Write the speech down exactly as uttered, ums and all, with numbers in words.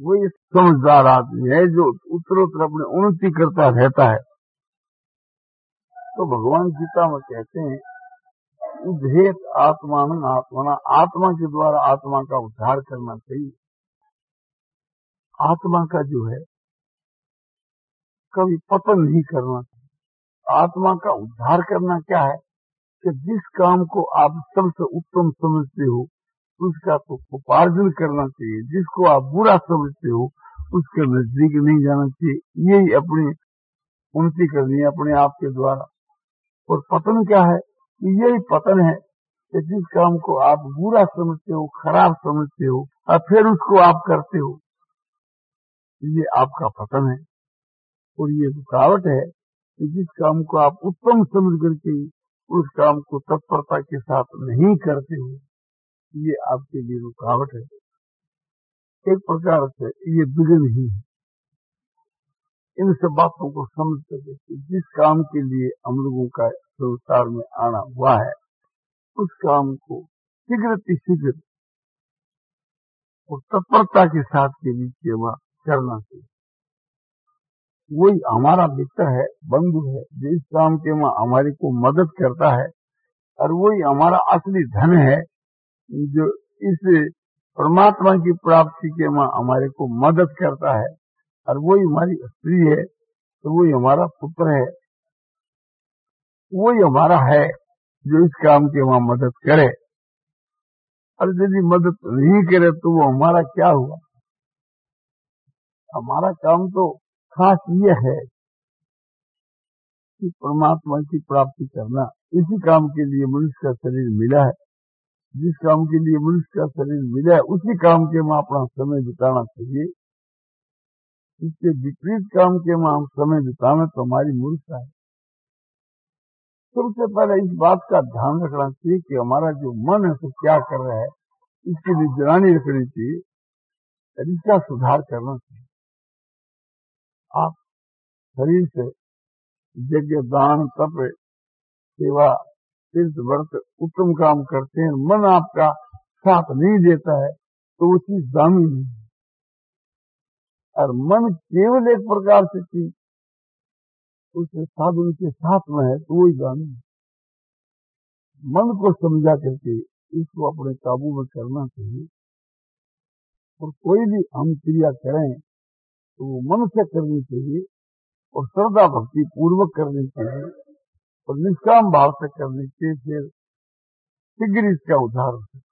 वो ये समझदार आदमी है जो उत्तरोत्तर अपनी उन्नति करता रहता है। तो भगवान गीता में कहते हैं उद्धेत आत्मान आत्मना, आत्मा के द्वारा आत्मा का उद्धार करना चाहिए। आत्मा का जो है कभी पतन नहीं करना चाहिए। आत्मा का उद्धार करना क्या है कि जिस काम को आप सबसे उत्तम समझते हो उसका तो उपार्जन करना चाहिए, जिसको आप बुरा समझते हो उसके नजदीक नहीं जाना चाहिए। यही अपनी उन्नति करनी है अपने आप के द्वारा। और पतन क्या है? यही पतन है कि जिस काम को आप बुरा समझते हो, खराब समझते हो और फिर उसको आप करते हो, ये आपका पतन है। और ये रुकावट है कि जिस काम को आप उत्तम समझ करके उस काम को तत्परता के साथ नहीं करते हो, ये आपके लिए रुकावट है। एक प्रकार से ये विघ्न ही है। इन सब बातों को समझ करके जिस काम के लिए हम लोगों का संसार में आना हुआ है उस काम को शीघ्र शीघ्र और तत्परता के साथ के नीचे वह करना चाहिए। वही हमारा मित्र है, बंधु है, जो इस काम के वहाँ हमारी को मदद करता है। और वही हमारा असली धन है जो इस परमात्मा की प्राप्ति के वहाँ हमारे को मदद करता है। और वही हमारी स्त्री है, तो वही हमारा पुत्र है, वही हमारा है जो इस काम के वहाँ मदद करे। और यदि मदद नहीं करे तो वो हमारा क्या हुआ? हमारा काम तो खास ये है कि परमात्मा की प्राप्ति करना। इसी काम के लिए मनुष्य का शरीर मिला है। जिस काम के लिए मनुष्य का शरीर मिला है उसी काम के वहाँ अपना समय बिताना चाहिए। इसके विपरीत काम के वहाँ हम समय बिताना तो हमारी मूर्खता है। सबसे पहले इस बात का ध्यान रखना चाहिए कि हमारा जो मन है तो क्या कर रहा है, इसकी निगरानी रखनी चाहिए और इसका सुधार करना चाहिए। आप शरीर से यज्ञ, दान, तप, सेवा, तीर्थ, व्रत उत्तम काम करते हैं, मन आपका साथ नहीं देता है तो वो चीज दामी नहीं है। और मन केवल एक प्रकार से चीज उसके साधन के साथ में है तो वही दामी है। मन को समझा करके इसको अपने काबू में करना चाहिए। और कोई भी हम क्रिया करें तो वो मन से करनी चाहिए और श्रद्धा भक्ति पूर्वक करनी चाहिए और निष्काम भाव से करनी चाहिए। फिर शीघ्र इसका उद्धार हो सकता है।